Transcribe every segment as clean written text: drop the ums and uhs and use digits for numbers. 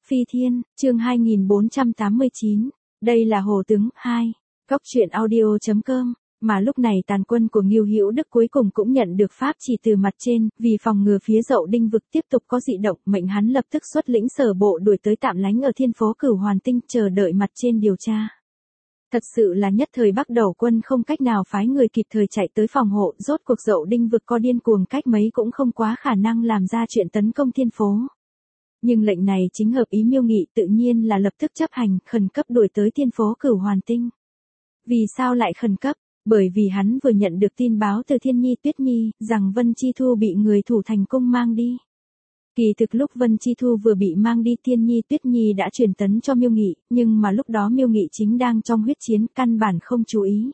Phi Thiên, chương 2489. Đây là Hồ Tướng 2. Góc truyện audio.com. Mà lúc này tàn quân của Ngưu Hữu Đức cuối cùng cũng nhận được pháp chỉ từ mặt trên, vì phòng ngừa phía Dậu Đinh vực tiếp tục có dị động, mệnh hắn lập tức xuất lĩnh sở bộ đuổi tới tạm lánh ở thiên phố Cửu Hoàn Tinh, chờ đợi mặt trên điều tra. Thật sự là nhất thời Bắc Đầu quân không cách nào phái người kịp thời chạy tới phòng hộ, rốt cuộc Dậu Đinh vực có điên cuồng cách mấy cũng không quá khả năng làm ra chuyện tấn công thiên phố. Nhưng lệnh này chính hợp ý Miêu Nghị, tự nhiên là lập tức chấp hành, khẩn cấp đuổi tới thiên phố Cửu Hoàn Tinh. Vì sao lại khẩn cấp? Bởi vì hắn vừa nhận được tin báo từ Thiên Nhi Tuyết Nhi, rằng Vân Chi Thu bị người thủ thành cung mang đi. Kỳ thực lúc Vân Chi Thu vừa bị mang đi, Thiên Nhi Tuyết Nhi đã truyền tấn cho Miêu Nghị, nhưng mà lúc đó Miêu Nghị chính đang trong huyết chiến, căn bản không chú ý.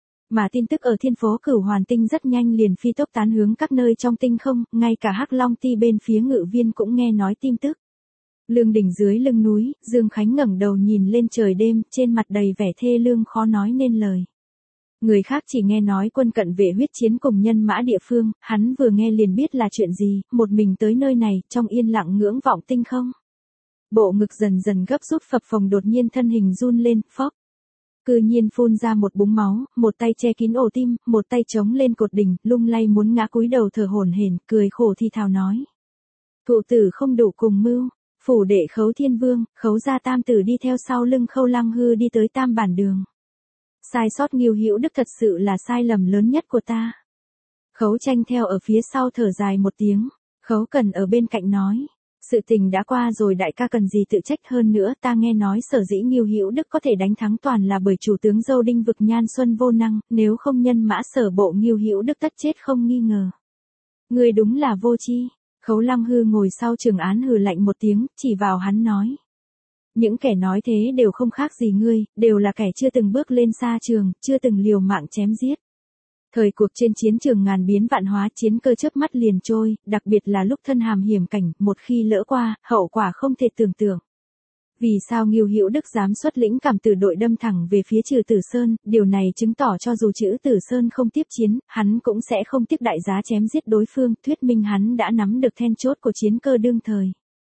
Mà tin tức ở thiên phố Cửu Hoàn Tinh rất nhanh liền phi tốc tán hướng các nơi trong tinh không, ngay cả Hắc Long Ti bên phía Ngự Viên cũng nghe nói tin tức. Lương đỉnh dưới lưng núi, Dương Khánh ngẩng đầu nhìn lên trời đêm, trên mặt đầy vẻ thê lương khó nói nên lời. Người khác chỉ nghe nói quân cận vệ huyết chiến cùng nhân mã địa phương, hắn vừa nghe liền biết là chuyện gì, một mình tới nơi này, trong yên lặng ngưỡng vọng tinh không. Bộ ngực dần dần gấp rút phập phồng, đột nhiên thân hình run lên, phốc. Cư nhiên phun ra một búng máu, một tay che kín ổ tim, một tay chống lên cột đỉnh, lung lay muốn ngã cúi đầu thở hổn hển, cười khổ thi thào nói. Thụ tử không đủ cùng mưu, phủ đệ Khấu Thiên Vương, Khấu gia tam tử đi theo sau lưng Khâu Lăng Hư đi tới Tam Bản Đường. Sai sót Ngưu Hữu Đức thật sự là sai lầm lớn nhất của ta. Khấu Tranh theo ở phía sau thở dài một tiếng, Khấu Cần ở bên cạnh nói. Sự tình đã qua rồi, đại ca cần gì tự trách, hơn nữa ta nghe nói sở dĩ Ngưu Hữu Đức có thể đánh thắng toàn là bởi chủ tướng Dâu Đinh vực Nhan Xuân vô năng, nếu không nhân mã sở bộ Ngưu Hữu Đức tất chết không nghi ngờ. Ngươi đúng là vô tri. Khấu Lăng Hư ngồi sau trường án hừ lạnh một tiếng, chỉ vào hắn nói. Những kẻ nói thế đều không khác gì ngươi, đều là kẻ chưa từng bước lên xa trường, chưa từng liều mạng chém giết. Thời cuộc trên chiến trường ngàn biến vạn hóa, chiến cơ chớp mắt liền trôi, đặc biệt là lúc thân hàm hiểm cảnh, một khi lỡ qua, hậu quả không thể tưởng tượng. Vì sao Ngưu Hữu Đức dám xuất lĩnh Cảm Tử đội đâm thẳng về phía Trừ Tử Sơn, điều này chứng tỏ cho dù Trừ Tử Sơn không tiếp chiến, hắn cũng sẽ không tiếc đại giá chém giết đối phương, thuyết minh hắn đã nắm được then chốt của chiến cơ đương thời.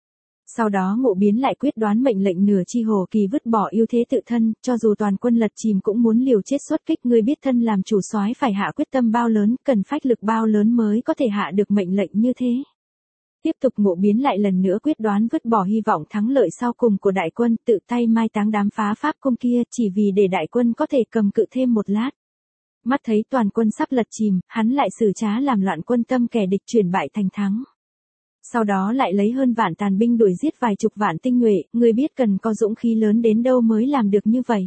Sau đó Ngộ Biến lại quyết đoán mệnh lệnh Nửa Chi Hồ Kỳ vứt bỏ ưu thế tự thân, cho dù toàn quân lật chìm cũng muốn liều chết xuất kích. Ngươi biết thân làm chủ soái phải hạ quyết tâm bao lớn, cần phách lực bao lớn mới có thể hạ được mệnh lệnh như thế. Tiếp tục Ngộ Biến lại lần nữa quyết đoán vứt bỏ hy vọng thắng lợi sau cùng của đại quân, tự tay mai táng đám phá pháp cung kia, chỉ vì để đại quân có thể cầm cự thêm một lát. Mắt thấy toàn quân sắp lật chìm, hắn lại xử trá làm loạn quân tâm kẻ địch, chuyển bại thành thắng. Sau đó lại lấy hơn vạn tàn binh đuổi giết vài chục vạn tinh nhuệ, ngươi biết cần có dũng khí lớn đến đâu mới làm được như vậy.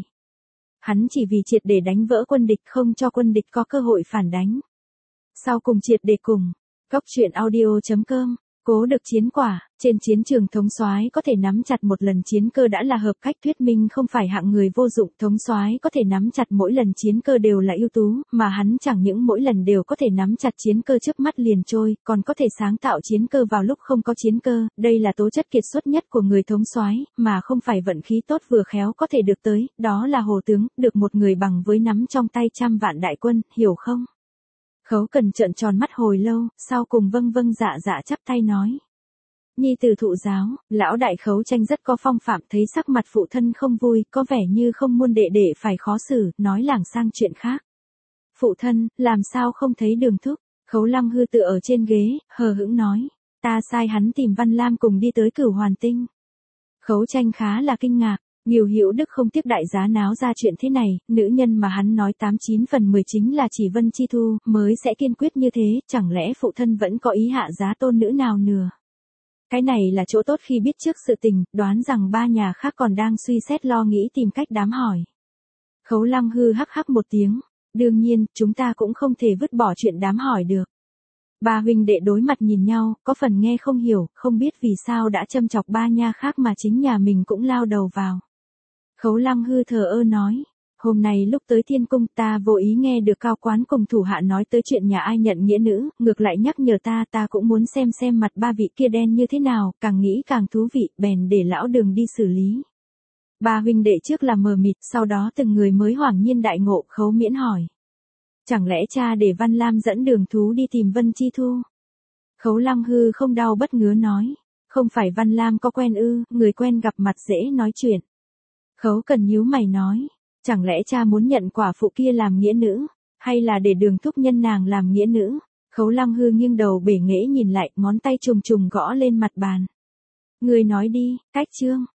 Hắn chỉ vì triệt để đánh vỡ quân địch, không cho quân địch có cơ hội phản đánh. Sau cùng triệt để cùng. Góc truyện audio.com. Cố được chiến quả, trên chiến trường thống soái có thể nắm chặt một lần chiến cơ đã là hợp cách, thuyết minh không phải hạng người vô dụng. Thống soái có thể nắm chặt mỗi lần chiến cơ đều là ưu tú, mà hắn chẳng những mỗi lần đều có thể nắm chặt chiến cơ trước mắt liền trôi, còn có thể sáng tạo chiến cơ vào lúc không có chiến cơ. Đây là tố chất kiệt xuất nhất của người thống soái, mà không phải vận khí tốt vừa khéo có thể được tới. Đó là Hồ Tướng, được một người bằng với nắm trong tay trăm vạn đại quân, hiểu không? Khấu Cần trợn tròn mắt hồi lâu, sau cùng vâng vâng dạ dạ chắp tay nói. Nhi tử thụ giáo, lão đại Khấu Tranh rất có phong phạm, thấy sắc mặt phụ thân không vui, có vẻ như không muốn đệ đệ phải khó xử, nói lảng sang chuyện khác. Phụ thân, làm sao không thấy Đường thúc? Khấu Lăng Hư tựa ở trên ghế, hờ hững nói. Ta sai hắn tìm Văn Lam cùng đi tới Cửu Hoàn Tinh. Khấu Tranh khá là kinh ngạc. Ngưu Hữu Đức không tiếc đại giá náo ra chuyện thế này, nữ nhân mà hắn nói 89 phần 10 chính là chỉ Vân Chi Thu, mới sẽ kiên quyết như thế, chẳng lẽ phụ thân vẫn có ý hạ giá tôn nữ nào nữa. Cái này là chỗ tốt khi biết trước sự tình, đoán rằng ba nhà khác còn đang suy xét lo nghĩ tìm cách đám hỏi. Khấu Lăng Hư hắc hắc một tiếng, đương nhiên, chúng ta cũng không thể vứt bỏ chuyện đám hỏi được. Ba huynh đệ đối mặt nhìn nhau, có phần nghe không hiểu, không biết vì sao đã châm chọc ba nha khác mà chính nhà mình cũng lao đầu vào. Khấu Lăng Hư thờ ơ nói, hôm nay lúc tới Thiên Cung ta vô ý nghe được cao quán cùng thủ hạ nói tới chuyện nhà ai nhận nghĩa nữ, ngược lại nhắc nhở ta cũng muốn xem mặt ba vị kia đen như thế nào, càng nghĩ càng thú vị, bèn để lão Đường đi xử lý. Ba huynh đệ trước là mờ mịt, sau đó từng người mới hoảng nhiên đại ngộ. Khấu Miễn hỏi. Chẳng lẽ cha để Văn Lam dẫn Đường thú đi tìm Vân Chi Thu? Khấu Lăng Hư không đau bất ngứa nói. Không phải Văn Lam có quen ư, người quen gặp mặt dễ nói chuyện. Khấu Cần nhíu mày nói, chẳng lẽ cha muốn nhận quả phụ kia làm nghĩa nữ, hay là để Đường thúc nhân nàng làm nghĩa nữ? Khấu Lăng Hư nghiêng đầu bể nghễ nhìn lại, ngón tay trùng trùng gõ lên mặt bàn. Người nói đi, Cách Trương.